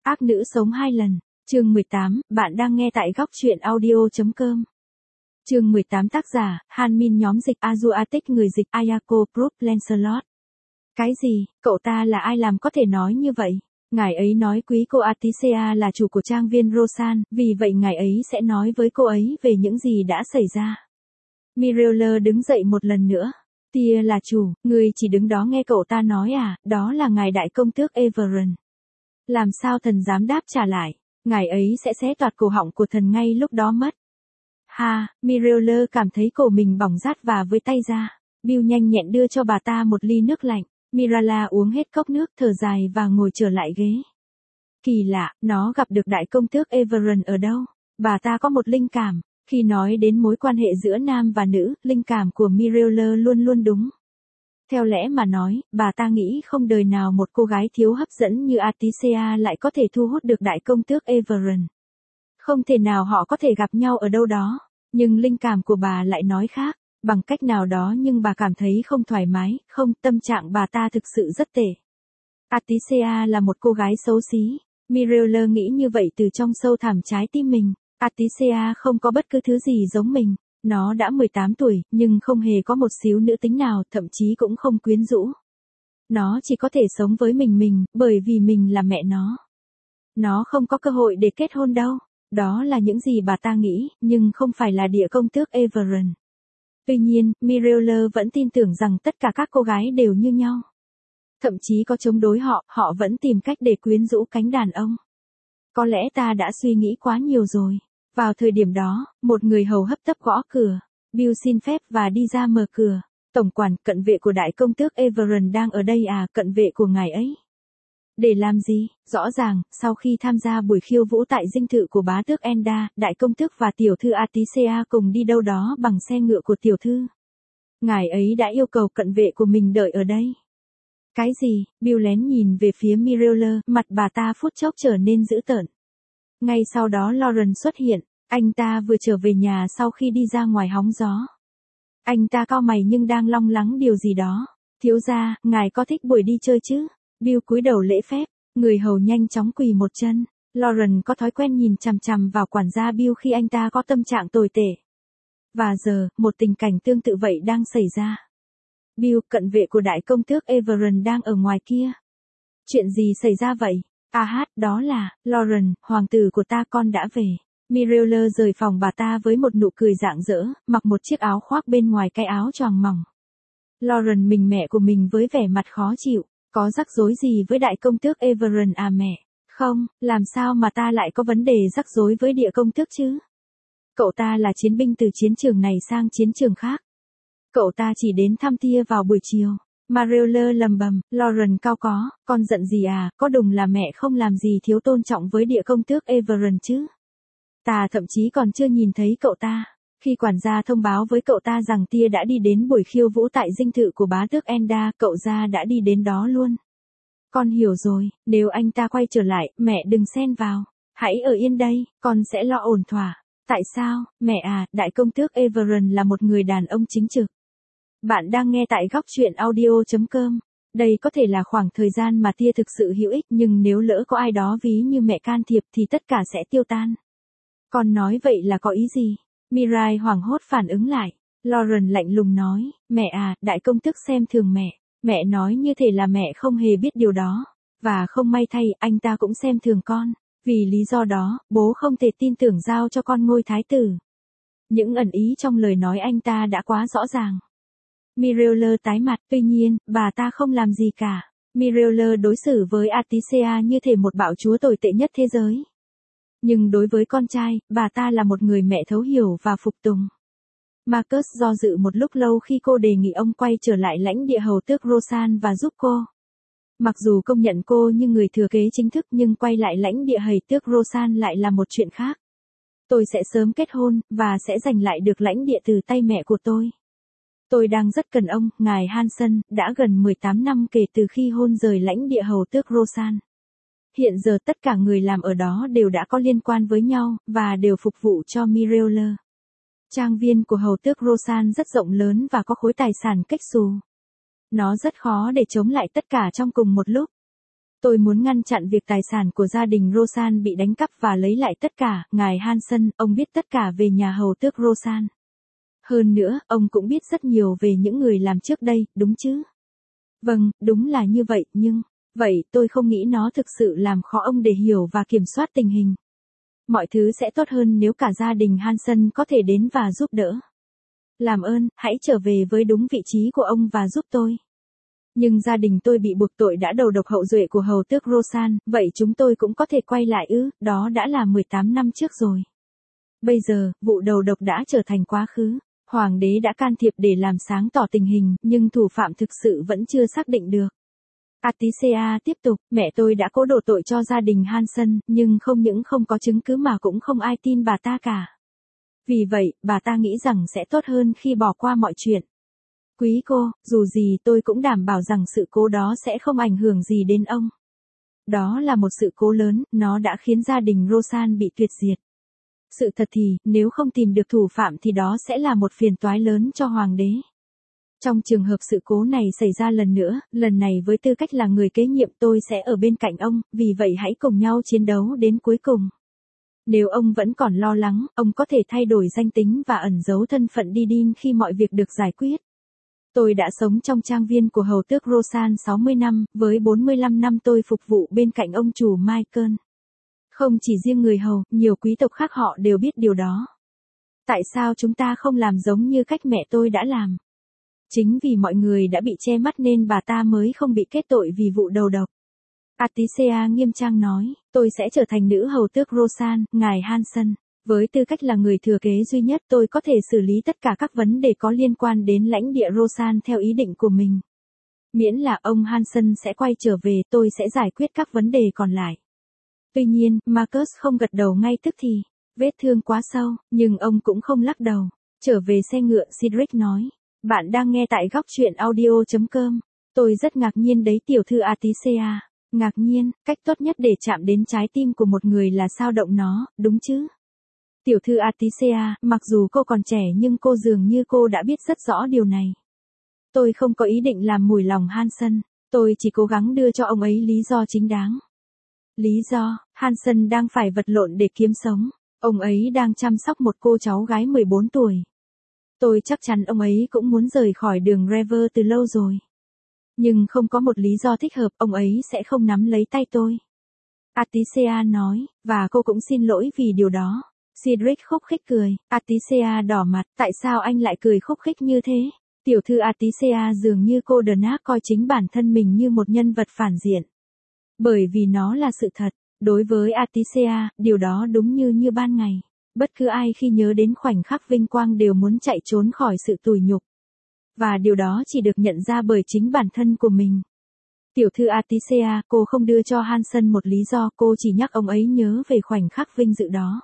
Ác nữ sống 2 lần. Chương 18, bạn đang nghe tại góc truyện audio.com. Chương 18 tác giả, Han Min nhóm dịch Azuatic người dịch Ayako Group Lancelot. Cái gì, cậu ta là ai làm có thể nói như vậy? Ngài ấy nói quý cô Atisea là chủ của trang viên Rosan, vì vậy ngài ấy sẽ nói với cô ấy về những gì đã xảy ra. Mirella đứng dậy một lần nữa. Tia là chủ, người chỉ đứng đó nghe cậu ta nói à, đó là ngài đại công tước Everon. Làm sao thần dám đáp trả lại, ngài ấy sẽ xé toạc cổ họng của thần ngay lúc đó mất. Ha, Mirella cảm thấy cổ mình bỏng rát và với tay ra. Bill nhanh nhẹn đưa cho bà ta một ly nước lạnh. Mirella uống hết cốc nước thở dài và ngồi trở lại ghế. Kỳ lạ, nó gặp được đại công tước Everon ở đâu? Bà ta có một linh cảm. Khi nói đến mối quan hệ giữa nam và nữ, linh cảm của Mirella luôn luôn đúng. Theo lẽ mà nói, bà ta nghĩ không đời nào một cô gái thiếu hấp dẫn như Atisea lại có thể thu hút được đại công tước Everon. Không thể nào họ có thể gặp nhau ở đâu đó. Nhưng linh cảm của bà lại nói khác. Bằng cách nào đó nhưng bà cảm thấy không thoải mái, không, tâm trạng bà ta thực sự rất tệ. Atisea là một cô gái xấu xí. Mirella nghĩ như vậy từ trong sâu thẳm trái tim mình. Atisea không có bất cứ thứ gì giống mình. Nó đã 18 tuổi, nhưng không hề có một xíu nữ tính nào, thậm chí cũng không quyến rũ. Nó chỉ có thể sống với mình, bởi vì mình là mẹ nó. Nó không có cơ hội để kết hôn đâu. Đó là những gì bà ta nghĩ, nhưng không phải là địa công tước Everon. Tuy nhiên, Mirella vẫn tin tưởng rằng tất cả các cô gái đều như nhau. Thậm chí có chống đối họ, họ vẫn tìm cách để quyến rũ cánh đàn ông. Có lẽ ta đã suy nghĩ quá nhiều rồi. Vào thời điểm đó, một người hầu hấp tấp gõ cửa. Bill xin phép và đi ra mở cửa. Tổng quản, cận vệ của đại công tước Everon đang ở đây à, cận vệ của ngài ấy. Để làm gì? Rõ ràng, sau khi tham gia buổi khiêu vũ tại dinh thự của bá tước Enda, đại công tước và tiểu thư Atisea cùng đi đâu đó bằng xe ngựa của tiểu thư. Ngài ấy đã yêu cầu cận vệ của mình đợi ở đây. Cái gì? Bill lén nhìn về phía Mirella, mặt bà ta phút chốc trở nên dữ tợn. Ngay sau đó Lauren xuất hiện, anh ta vừa trở về nhà sau khi đi ra ngoài hóng gió. Anh ta cau mày nhưng đang lo lắng điều gì đó. Thiếu gia, ngài có thích buổi đi chơi chứ? Bill cúi đầu lễ phép, người hầu nhanh chóng quỳ một chân. Lauren có thói quen nhìn chằm chằm vào quản gia Bill khi anh ta có tâm trạng tồi tệ. Và giờ, một tình cảnh tương tự vậy đang xảy ra. Bill, cận vệ của đại công tước Everon đang ở ngoài kia. Chuyện gì xảy ra vậy? Đó là, Lauren, hoàng tử của ta, con đã về. Mirella rời phòng bà ta với một nụ cười rạng rỡ, mặc một chiếc áo khoác bên ngoài cái áo choàng mỏng. Lauren mình mẹ của mình với vẻ mặt khó chịu. Có rắc rối gì với đại công tước Everon à mẹ? Không, làm sao mà ta lại có vấn đề rắc rối với địa công tước chứ? Cậu ta là chiến binh từ chiến trường này sang chiến trường khác. Cậu ta chỉ đến thăm Tia vào buổi chiều. Mirella lầm bầm, Lauren cau có, con giận gì à, có đùng là mẹ không làm gì thiếu tôn trọng với địa công tước Everon chứ? Ta thậm chí còn chưa nhìn thấy cậu ta. Khi quản gia thông báo với cậu ta rằng Tia đã đi đến buổi khiêu vũ tại dinh thự của bá tước Enda, cậu gia đã đi đến đó luôn. Con hiểu rồi, nếu anh ta quay trở lại, mẹ đừng xen vào. Hãy ở yên đây, con sẽ lo ổn thỏa. Tại sao, mẹ à, đại công tước Everon là một người đàn ông chính trực. Bạn đang nghe tại góc truyện audio.com. Đây có thể là khoảng thời gian mà Tia thực sự hữu ích, nhưng nếu lỡ có ai đó ví như mẹ can thiệp thì tất cả sẽ tiêu tan. Con nói vậy là có ý gì? Mirai hoảng hốt phản ứng lại. Lauren lạnh lùng nói, mẹ à, đại công tước xem thường mẹ. Mẹ nói như thể là mẹ không hề biết điều đó. Và không may thay, anh ta cũng xem thường con. Vì lý do đó, bố không thể tin tưởng giao cho con ngôi thái tử. Những ẩn ý trong lời nói anh ta đã quá rõ ràng. Mirella tái mặt, tuy nhiên, bà ta không làm gì cả. Mirella đối xử với Atisea như thể một bạo chúa tồi tệ nhất thế giới. Nhưng đối với con trai, bà ta là một người mẹ thấu hiểu và phục tùng. Marcus do dự một lúc lâu khi cô đề nghị ông quay trở lại lãnh địa hầu tước Rosan và giúp cô. Mặc dù công nhận cô như người thừa kế chính thức nhưng quay lại lãnh địa hầu tước Rosan lại là một chuyện khác. Tôi sẽ sớm kết hôn, và sẽ giành lại được lãnh địa từ tay mẹ của tôi. Tôi đang rất cần ông, ngài Hansen, đã gần 18 năm kể từ khi hôn rời lãnh địa hầu tước Rosan. Hiện giờ tất cả người làm ở đó đều đã có liên quan với nhau, và đều phục vụ cho Mirella. Trang viên của hầu tước Rosan rất rộng lớn và có khối tài sản cách xù. Nó rất khó để chống lại tất cả trong cùng một lúc. Tôi muốn ngăn chặn việc tài sản của gia đình Roseanne bị đánh cắp và lấy lại tất cả, ngài Hansen, ông biết tất cả về nhà hầu tước Roseanne. Hơn nữa, ông cũng biết rất nhiều về những người làm trước đây, đúng chứ? Vâng, đúng là như vậy, nhưng, vậy tôi không nghĩ nó thực sự làm khó ông để hiểu và kiểm soát tình hình. Mọi thứ sẽ tốt hơn nếu cả gia đình Hansen có thể đến và giúp đỡ. Làm ơn, hãy trở về với đúng vị trí của ông và giúp tôi. Nhưng gia đình tôi bị buộc tội đã đầu độc hậu duệ của hầu tước Roseanne, vậy chúng tôi cũng có thể quay lại ư, đó đã là 18 năm trước rồi. Bây giờ, vụ đầu độc đã trở thành quá khứ. Hoàng đế đã can thiệp để làm sáng tỏ tình hình, nhưng thủ phạm thực sự vẫn chưa xác định được. Atisea tiếp tục, mẹ tôi đã cố đổ tội cho gia đình Hansen, nhưng không những không có chứng cứ mà cũng không ai tin bà ta cả. Vì vậy, bà ta nghĩ rằng sẽ tốt hơn khi bỏ qua mọi chuyện. Quý cô, dù gì tôi cũng đảm bảo rằng sự cố đó sẽ không ảnh hưởng gì đến ông. Đó là một sự cố lớn, nó đã khiến gia đình Roseanne bị tuyệt diệt. Sự thật thì, nếu không tìm được thủ phạm thì đó sẽ là một phiền toái lớn cho hoàng đế. Trong trường hợp sự cố này xảy ra lần nữa, lần này với tư cách là người kế nhiệm tôi sẽ ở bên cạnh ông, vì vậy hãy cùng nhau chiến đấu đến cuối cùng. Nếu ông vẫn còn lo lắng, ông có thể thay đổi danh tính và ẩn giấu thân phận Didin khi mọi việc được giải quyết. Tôi đã sống trong trang viên của hầu tước Roseanne 60 năm, với 45 năm tôi phục vụ bên cạnh ông chủ Michael. Không chỉ riêng người hầu, nhiều quý tộc khác họ đều biết điều đó. Tại sao chúng ta không làm giống như cách mẹ tôi đã làm? Chính vì mọi người đã bị che mắt nên bà ta mới không bị kết tội vì vụ đầu độc. Atisea nghiêm trang nói, tôi sẽ trở thành nữ hầu tước Roseanne, ngài Hansen. Với tư cách là người thừa kế duy nhất tôi có thể xử lý tất cả các vấn đề có liên quan đến lãnh địa Roseanne theo ý định của mình. Miễn là ông Hansen sẽ quay trở về tôi sẽ giải quyết các vấn đề còn lại. Tuy nhiên, Marcus không gật đầu ngay tức thì. Vết thương quá sâu, nhưng ông cũng không lắc đầu. Trở về xe ngựa, Cedric nói. Bạn đang nghe tại góc truyện audio.com. Tôi rất ngạc nhiên đấy tiểu thư Atisea. Ngạc nhiên, cách tốt nhất để chạm đến trái tim của một người là sao động nó, đúng chứ? Tiểu thư Atisea, mặc dù cô còn trẻ nhưng cô dường như cô đã biết rất rõ điều này. Tôi không có ý định làm mùi lòng Hansen, tôi chỉ cố gắng đưa cho ông ấy lý do chính đáng. Lý do, Hansen đang phải vật lộn để kiếm sống. Ông ấy đang chăm sóc một cô cháu gái 14 tuổi. Tôi chắc chắn ông ấy cũng muốn rời khỏi đường Rever từ lâu rồi. Nhưng không có một lý do thích hợp, ông ấy sẽ không nắm lấy tay tôi. Atisea nói, và cô cũng xin lỗi vì điều đó. Cedric khúc khích cười. Atisea đỏ mặt, tại sao anh lại cười khúc khích như thế? Tiểu thư Atisea dường như cô đờn ác coi chính bản thân mình như một nhân vật phản diện. Bởi vì nó là sự thật. Đối với Atisea, điều đó đúng như ban ngày. Bất cứ ai khi nhớ đến khoảnh khắc vinh quang đều muốn chạy trốn khỏi sự tủi nhục. Và điều đó chỉ được nhận ra bởi chính bản thân của mình. Tiểu thư Atisea, cô không đưa cho Hansen một lý do, cô chỉ nhắc ông ấy nhớ về khoảnh khắc vinh dự đó.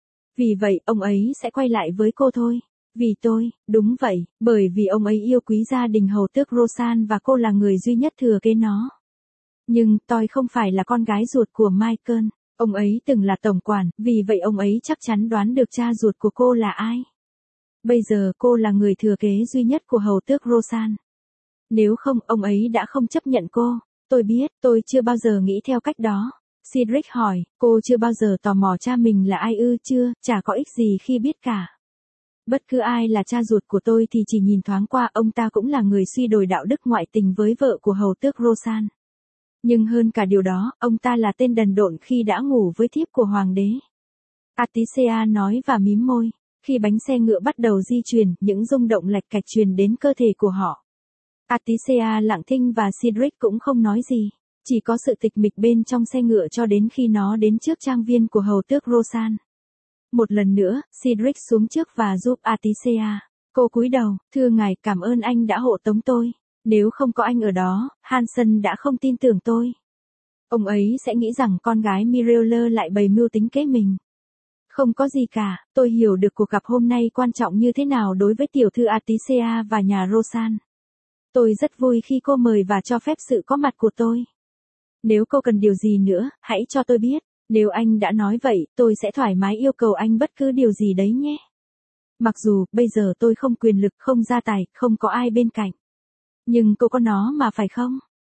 Vì vậy, ông ấy sẽ quay lại với cô thôi. Vì tôi, đúng vậy, bởi vì ông ấy yêu quý gia đình hầu tước Roseanne và cô là người duy nhất thừa kế nó. Nhưng, tôi không phải là con gái ruột của Michael. Ông ấy từng là tổng quản, vì vậy ông ấy chắc chắn đoán được cha ruột của cô là ai. Bây giờ cô là người thừa kế duy nhất của hầu tước Roseanne. Nếu không, ông ấy đã không chấp nhận cô. Tôi biết, tôi chưa bao giờ nghĩ theo cách đó. Cedric hỏi, cô chưa bao giờ tò mò cha mình là ai ư? Chưa, chả có ích gì khi biết cả. Bất cứ ai là cha ruột của tôi thì chỉ nhìn thoáng qua ông ta cũng là người suy đồi đạo đức ngoại tình với vợ của hầu tước Roseanne. Nhưng hơn cả điều đó, ông ta là tên đần độn khi đã ngủ với thiếp của hoàng đế. Atisea nói và mím môi. Khi bánh xe ngựa bắt đầu di chuyển, những rung động lạch cạch truyền đến cơ thể của họ. Atisea lặng thinh và Cedric cũng không nói gì. Chỉ có sự tịch mịch bên trong xe ngựa cho đến khi nó đến trước trang viên của hầu tước Roseanne. Một lần nữa, Cedric xuống trước và giúp Atisea. Cô cúi đầu, thưa ngài, cảm ơn anh đã hộ tống tôi. Nếu không có anh ở đó, Hansen đã không tin tưởng tôi. Ông ấy sẽ nghĩ rằng con gái Mirella lại bày mưu tính kế mình. Không có gì cả, tôi hiểu được cuộc gặp hôm nay quan trọng như thế nào đối với tiểu thư Atisea và nhà Roseanne. Tôi rất vui khi cô mời và cho phép sự có mặt của tôi. Nếu cô cần điều gì nữa, hãy cho tôi biết. Nếu anh đã nói vậy, tôi sẽ thoải mái yêu cầu anh bất cứ điều gì đấy nhé. Mặc dù, bây giờ tôi không quyền lực, không gia tài, không có ai bên cạnh. Nhưng cô có nó mà phải không?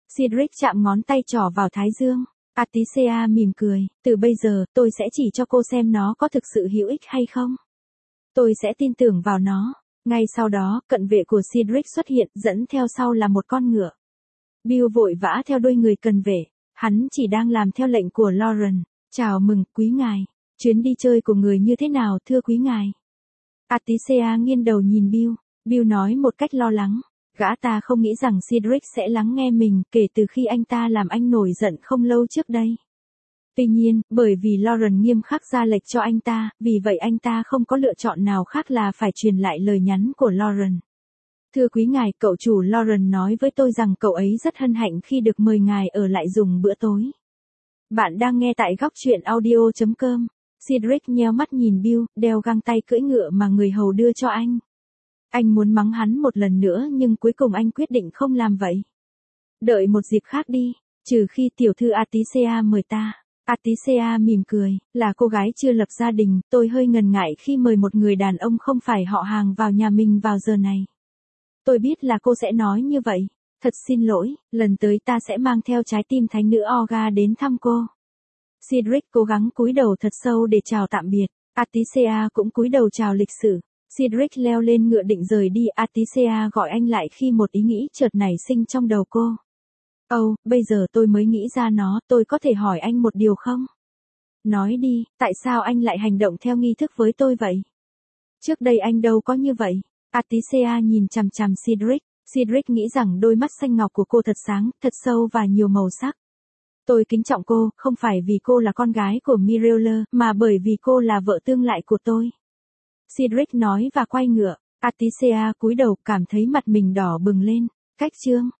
Cedric chạm ngón tay trỏ vào thái dương. Atisea mỉm cười, từ bây giờ, tôi sẽ chỉ cho cô xem nó có thực sự hữu ích hay không. Tôi sẽ tin tưởng vào nó. Ngay sau đó, cận vệ của Cedric xuất hiện, dẫn theo sau là một con ngựa. Bill vội vã theo đuôi người cận vệ. Hắn chỉ đang làm theo lệnh của Lauren. Chào mừng, quý ngài. Chuyến đi chơi của người như thế nào thưa quý ngài? Atisea nghiêng đầu nhìn Bill. Bill nói một cách lo lắng. Gã ta không nghĩ rằng Cedric sẽ lắng nghe mình kể từ khi anh ta làm anh nổi giận không lâu trước đây. Tuy nhiên, bởi vì Lauren nghiêm khắc ra lệnh cho anh ta, vì vậy anh ta không có lựa chọn nào khác là phải truyền lại lời nhắn của Lauren. Thưa quý ngài, cậu chủ Lauren nói với tôi rằng cậu ấy rất hân hạnh khi được mời ngài ở lại dùng bữa tối. Bạn đang nghe tại góc truyện audio.com. Cedric nheo mắt nhìn Bill, đeo găng tay cưỡi ngựa mà người hầu đưa cho anh. Anh muốn mắng hắn một lần nữa nhưng cuối cùng anh quyết định không làm vậy. Đợi một dịp khác đi, trừ khi tiểu thư Atisea mời ta. Atisea mỉm cười, là cô gái chưa lập gia đình, tôi hơi ngần ngại khi mời một người đàn ông không phải họ hàng vào nhà mình vào giờ này. Tôi biết là cô sẽ nói như vậy. Thật xin lỗi, lần tới ta sẽ mang theo trái tim thánh nữ Olga đến thăm cô. Cedric cố gắng cúi đầu thật sâu để chào tạm biệt. Atisea cũng cúi đầu chào lịch sử. Cedric leo lên ngựa định rời đi. Atisea gọi anh lại khi một ý nghĩ chợt nảy sinh trong đầu cô. Bây giờ tôi mới nghĩ ra nó, tôi có thể hỏi anh một điều không? Nói đi, tại sao anh lại hành động theo nghi thức với tôi vậy? Trước đây anh đâu có như vậy. Atisea nhìn chằm chằm Cedric. Cedric nghĩ rằng đôi mắt xanh ngọc của cô thật sáng, thật sâu và nhiều màu sắc. Tôi kính trọng cô, không phải vì cô là con gái của Mirella, mà bởi vì cô là vợ tương lai của tôi. Cedric nói và quay ngựa. Atisea cúi đầu, cảm thấy mặt mình đỏ bừng lên. Cách chương